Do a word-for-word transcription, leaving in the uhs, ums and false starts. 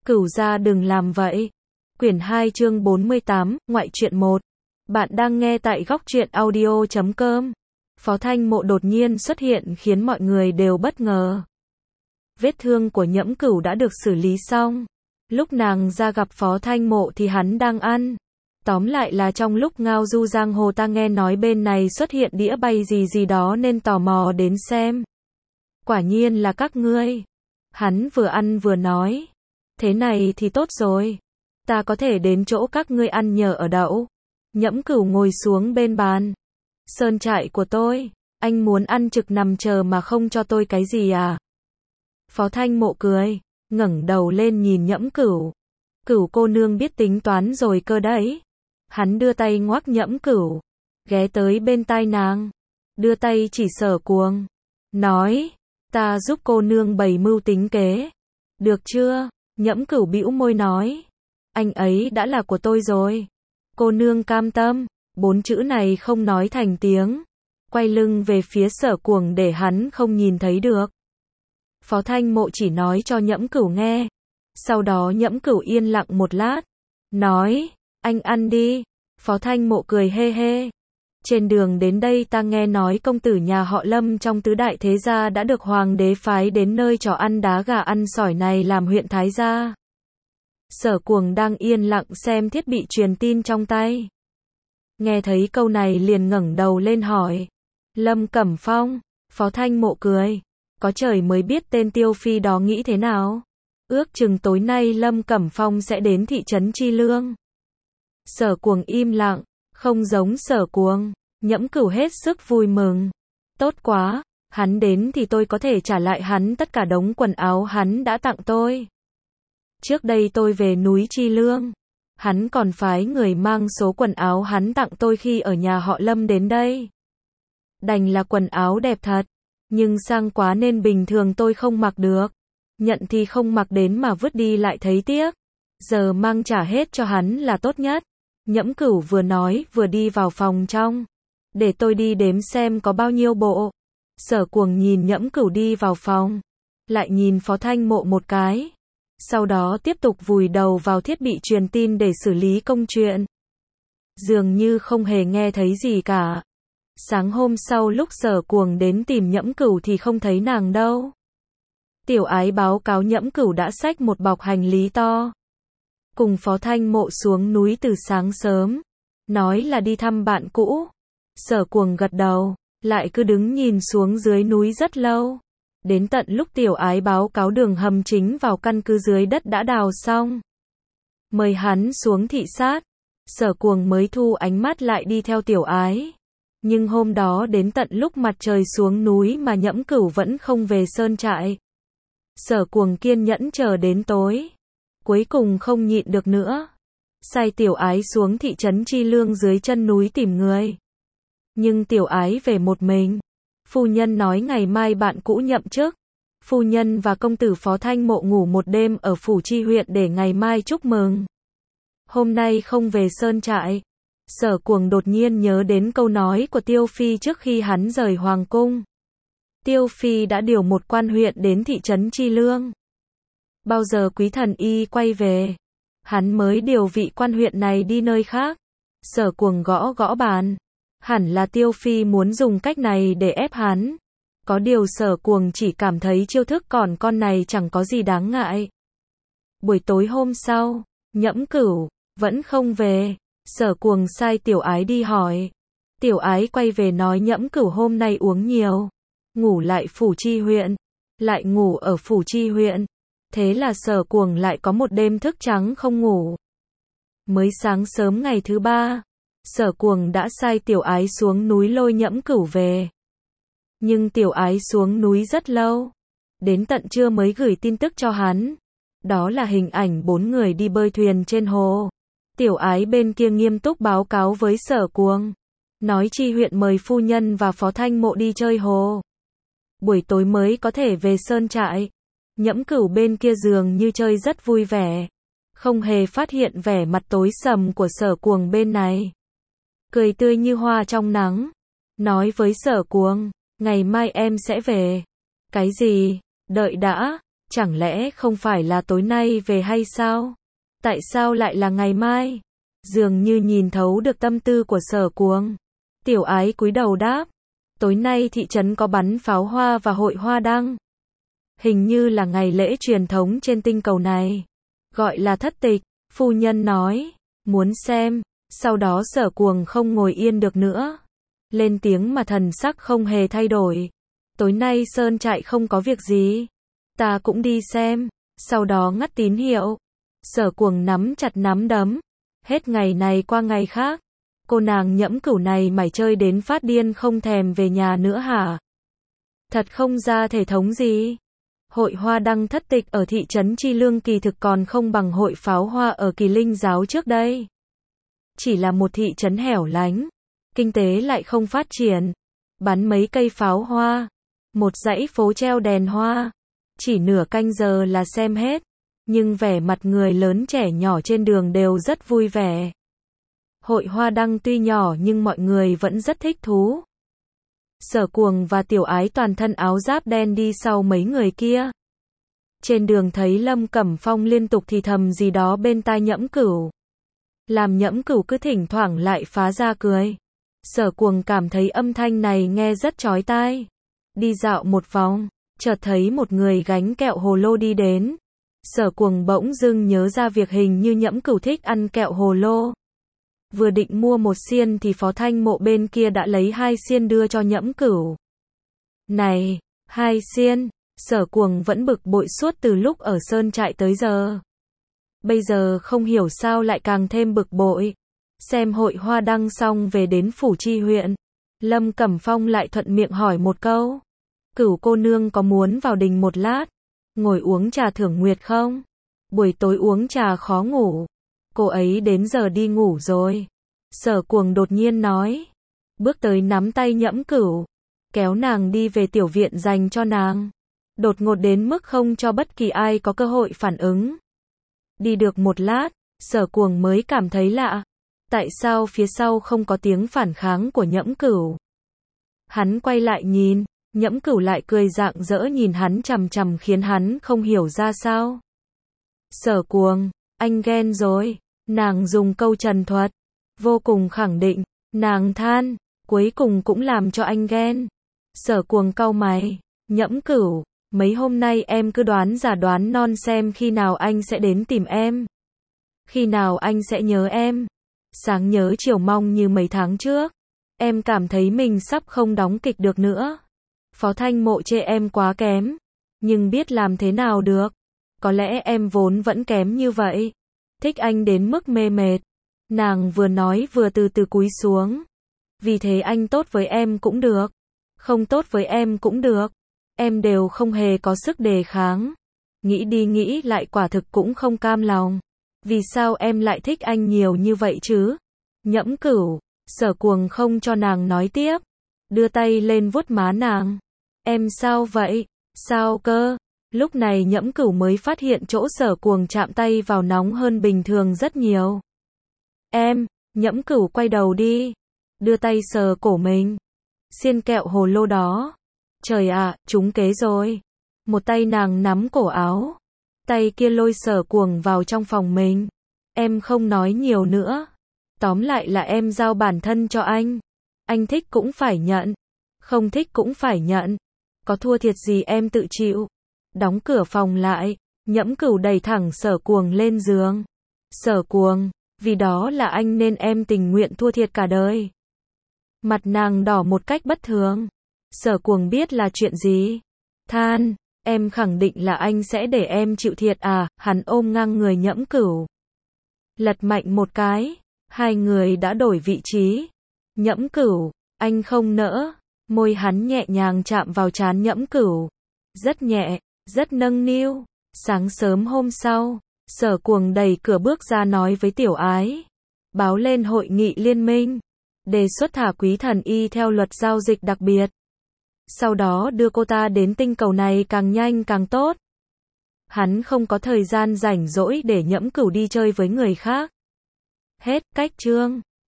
Cửu gia đừng làm vậy. Quyển hai chương bốn mươi tám, ngoại truyện một. Bạn đang nghe tại góc truyện audio chấm com. Phó Thanh Mộ đột nhiên xuất hiện khiến mọi người đều bất ngờ. Vết thương của Nhẫm Cửu đã được xử lý xong. Lúc nàng ra gặp Phó Thanh Mộ thì hắn đang ăn. Tóm lại là trong lúc ngao du giang hồ ta nghe nói bên này xuất hiện đĩa bay gì gì đó nên tò mò đến xem. Quả nhiên là các ngươi. Hắn vừa ăn vừa nói. Thế này thì tốt rồi. Ta có thể đến chỗ các ngươi ăn nhờ ở đậu. Nhẫm Cửu ngồi xuống bên bàn. Sơn trại của tôi. Anh muốn ăn trực nằm chờ mà không cho tôi cái gì à? Phó Thanh Mộ cười. Ngẩng đầu lên nhìn Nhẫm Cửu. Cửu cô nương biết tính toán rồi cơ đấy. Hắn đưa tay ngoắc Nhẫm Cửu. Ghé tới bên tai nàng. Đưa tay chỉ Sở Cuồng. Nói. Ta giúp cô nương bày mưu tính kế. Được chưa? Nhẫm Cửu bĩu môi nói. Anh ấy đã là của tôi rồi. Cô nương cam tâm. Bốn chữ này không nói thành tiếng. Quay lưng về phía Sở Cuồng để hắn không nhìn thấy được. Phó Thanh Mộ chỉ nói cho Nhẫm Cửu nghe. Sau đó Nhẫm Cửu yên lặng một lát. Nói. Anh ăn đi. Phó Thanh Mộ cười hê hê. Trên đường đến đây ta nghe nói công tử nhà họ Lâm trong tứ đại thế gia đã được hoàng đế phái đến nơi trò ăn đá gà ăn sỏi này làm huyện thái gia. Sở Cuồng đang yên lặng xem thiết bị truyền tin trong tay. Nghe thấy câu này liền ngẩng đầu lên hỏi. Lâm Cẩm Phong. Phó Thanh Mộ cười. Có trời mới biết tên Tiêu Phi đó nghĩ thế nào. Ước chừng tối nay Lâm Cẩm Phong sẽ đến thị trấn Chi Lương. Sở Cuồng im lặng. Không giống Sở Cuồng. Nhẫm Cửu hết sức vui mừng. Tốt quá. Hắn đến thì tôi có thể trả lại hắn tất cả đống quần áo hắn đã tặng tôi. Trước đây tôi về núi Chi Lương. Hắn còn phái người mang số quần áo hắn tặng tôi khi ở nhà họ Lâm đến đây. Đành là quần áo đẹp thật. Nhưng sang quá nên bình thường tôi không mặc được. Nhận thì không mặc đến mà vứt đi lại thấy tiếc. Giờ mang trả hết cho hắn là tốt nhất. Nhẫm Cửu vừa nói vừa đi vào phòng trong. Để tôi đi đếm xem có bao nhiêu bộ. Sở Cuồng nhìn Nhẫm Cửu đi vào phòng. Lại nhìn Phó Thanh Mộ một cái. Sau đó tiếp tục vùi đầu vào thiết bị truyền tin để xử lý công chuyện. Dường như không hề nghe thấy gì cả. Sáng hôm sau lúc Sở Cuồng đến tìm Nhẫm Cửu thì không thấy nàng đâu. Tiểu Ái báo cáo Nhẫm Cửu đã xách một bọc hành lý to. Cùng Phó Thanh Mộ xuống núi từ sáng sớm. Nói là đi thăm bạn cũ. Sở Cuồng gật đầu. Lại cứ đứng nhìn xuống dưới núi rất lâu. Đến tận lúc Tiểu Ái báo cáo đường hầm chính vào căn cứ dưới đất đã đào xong. Mời hắn xuống thị sát. Sở Cuồng mới thu ánh mắt lại đi theo Tiểu Ái. Nhưng hôm đó đến tận lúc mặt trời xuống núi mà Nhẫm Cửu vẫn không về sơn trại. Sở Cuồng kiên nhẫn chờ đến tối. Cuối cùng không nhịn được nữa. Sai Tiểu Ái xuống thị trấn Chi Lương dưới chân núi tìm người. Nhưng Tiểu Ái về một mình. Phu nhân nói ngày mai bạn cũ nhậm chức. Phu nhân và công tử Phó Thanh Mộ ngủ một đêm ở phủ Chi huyện để ngày mai chúc mừng. Hôm nay không về sơn trại. Sở Cuồng đột nhiên nhớ đến câu nói của Tiêu Phi trước khi hắn rời hoàng cung. Tiêu Phi đã điều một quan huyện đến thị trấn Chi Lương. Bao giờ Quý Thần Y quay về, hắn mới điều vị quan huyện này đi nơi khác. Sở Cuồng gõ gõ bàn. Hẳn là Tiêu Phi muốn dùng cách này để ép hắn. Có điều Sở Cuồng chỉ cảm thấy chiêu thức còn con này chẳng có gì đáng ngại. Buổi tối hôm sau, Nhẫm Cửu vẫn không về. Sở Cuồng sai Tiểu Ái đi hỏi. Tiểu Ái quay về nói Nhẫm Cửu hôm nay uống nhiều. Ngủ lại phủ Chi huyện. Lại ngủ ở phủ Chi huyện. Thế là Sở Cuồng lại có một đêm thức trắng không ngủ. Mới sáng sớm ngày thứ ba. Sở Cuồng đã sai Tiểu Ái xuống núi lôi Nhẫm Cửu về. Nhưng Tiểu Ái xuống núi rất lâu. Đến tận trưa mới gửi tin tức cho hắn. Đó là hình ảnh bốn người đi bơi thuyền trên hồ. Tiểu Ái bên kia nghiêm túc báo cáo với Sở Cuồng. Nói Chi huyện mời phu nhân và Phó Thanh Mộ đi chơi hồ. Buổi tối mới có thể về sơn trại. Nhẫm Cửu bên kia dường như chơi rất vui vẻ. Không hề phát hiện vẻ mặt tối sầm của Sở Cuồng bên này. Cười tươi như hoa trong nắng. Nói với Sở Cuồng. Ngày mai em sẽ về. Cái gì? Đợi đã. Chẳng lẽ không phải là tối nay về hay sao? Tại sao lại là ngày mai? Dường như nhìn thấu được tâm tư của Sở Cuồng. Tiểu Ái cúi đầu đáp. Tối nay thị trấn có bắn pháo hoa và hội hoa đăng. Hình như là ngày lễ truyền thống trên tinh cầu này. Gọi là thất tịch, phu nhân nói. Muốn xem. Sau đó Sở Cuồng không ngồi yên được nữa. Lên tiếng mà thần sắc không hề thay đổi. Tối nay sơn trại không có việc gì. Ta cũng đi xem. Sau đó ngắt tín hiệu. Sở Cuồng nắm chặt nắm đấm. Hết ngày này qua ngày khác. Cô nàng Nhẫm Cửu này mải chơi đến phát điên không thèm về nhà nữa hả? Thật không ra thể thống gì. Hội hoa đăng thất tịch ở thị trấn Chi Lương kỳ thực còn không bằng hội pháo hoa ở Kỳ Linh giáo trước đây. Chỉ là một thị trấn hẻo lánh. Kinh tế lại không phát triển. Bắn mấy cây pháo hoa. Một dãy phố treo đèn hoa. Chỉ nửa canh giờ là xem hết. Nhưng vẻ mặt người lớn trẻ nhỏ trên đường đều rất vui vẻ. Hội hoa đăng tuy nhỏ nhưng mọi người vẫn rất thích thú. Sở Cuồng và Tiểu Ái toàn thân áo giáp đen đi sau mấy người kia. Trên đường thấy Lâm Cẩm Phong liên tục thì thầm gì đó bên tai Nhẫm Cửu. Làm Nhẫm Cửu cứ thỉnh thoảng lại phá ra cười. Sở Cuồng cảm thấy âm thanh này nghe rất chói tai. Đi dạo một vòng, chợt thấy một người gánh kẹo hồ lô đi đến. Sở Cuồng bỗng dưng nhớ ra việc hình như Nhẫm Cửu thích ăn kẹo hồ lô. Vừa định mua một xiên thì Phó Thanh Mộ bên kia đã lấy hai xiên đưa cho Nhẫm Cửu. Này, hai xiên, Sở Cuồng vẫn bực bội suốt từ lúc ở sơn trại tới giờ. Bây giờ không hiểu sao lại càng thêm bực bội. Xem hội hoa đăng xong về đến Phủ Chi huyện. Lâm Cẩm Phong lại thuận miệng hỏi một câu. Cửu cô nương có muốn vào đình một lát, ngồi uống trà thưởng nguyệt không? Buổi tối uống trà khó ngủ. Cô ấy đến giờ đi ngủ rồi. Sở Cuồng đột nhiên nói. Bước tới nắm tay Nhẫm Cửu. Kéo nàng đi về tiểu viện dành cho nàng. Đột ngột đến mức không cho bất kỳ ai có cơ hội phản ứng. Đi được một lát, Sở Cuồng mới cảm thấy lạ. Tại sao phía sau không có tiếng phản kháng của Nhẫm Cửu? Hắn quay lại nhìn, Nhẫm Cửu lại cười rạng rỡ nhìn hắn chằm chằm khiến hắn không hiểu ra sao. Sở Cuồng, anh ghen rồi. Nàng dùng câu trần thuật, vô cùng khẳng định, nàng than, cuối cùng cũng làm cho anh ghen. Sở Cuồng cau mày, Nhẫm Cửu, mấy hôm nay em cứ đoán giả đoán non xem khi nào anh sẽ đến tìm em. Khi nào anh sẽ nhớ em. Sáng nhớ chiều mong như mấy tháng trước. Em cảm thấy mình sắp không đóng kịch được nữa. Phó Thanh Mộ chê em quá kém. Nhưng biết làm thế nào được. Có lẽ em vốn vẫn kém như vậy. Thích anh đến mức mê mệt. Nàng vừa nói vừa từ từ cúi xuống. Vì thế anh tốt với em cũng được. Không tốt với em cũng được. Em đều không hề có sức đề kháng. Nghĩ đi nghĩ lại quả thực cũng không cam lòng. Vì sao em lại thích anh nhiều như vậy chứ? Nhẫm Cửu, Sở Cuồng không cho nàng nói tiếp. Đưa tay lên vuốt má nàng. Em sao vậy? Sao cơ? Lúc này Nhẫm Cửu mới phát hiện chỗ Sở Cuồng chạm tay vào nóng hơn bình thường rất nhiều. Em, Nhẫm Cửu quay đầu đi. Đưa tay sờ cổ mình. Xiên kẹo hồ lô đó. Trời ạ, à, trúng kế rồi. Một tay nàng nắm cổ áo. Tay kia lôi Sở Cuồng vào trong phòng mình. Em không nói nhiều nữa. Tóm lại là em giao bản thân cho anh. Anh thích cũng phải nhận. Không thích cũng phải nhận. Có thua thiệt gì em tự chịu. Đóng cửa phòng lại. Nhẫm Cửu đẩy thẳng Sở Cuồng lên giường. Sở Cuồng, vì đó là anh nên em tình nguyện thua thiệt cả đời. Mặt nàng đỏ một cách bất thường. Sở Cuồng biết là chuyện gì. Than, em khẳng định là anh sẽ để em chịu thiệt à? Hắn ôm ngang người Nhẫm Cửu. Lật mạnh một cái. Hai người đã đổi vị trí. Nhẫm Cửu, anh không nỡ. Môi hắn nhẹ nhàng chạm vào trán Nhẫm Cửu. Rất nhẹ, rất nâng niu. Sáng sớm hôm sau, Sở Cuồng đẩy cửa bước ra nói với Tiểu Ái. Báo lên hội nghị liên minh. Đề xuất thả Quý Thần Y theo luật giao dịch đặc biệt. Sau đó đưa cô ta đến tinh cầu này càng nhanh càng tốt. Hắn không có thời gian rảnh rỗi để Nhẫm Cửu đi chơi với người khác. Hết cách chương.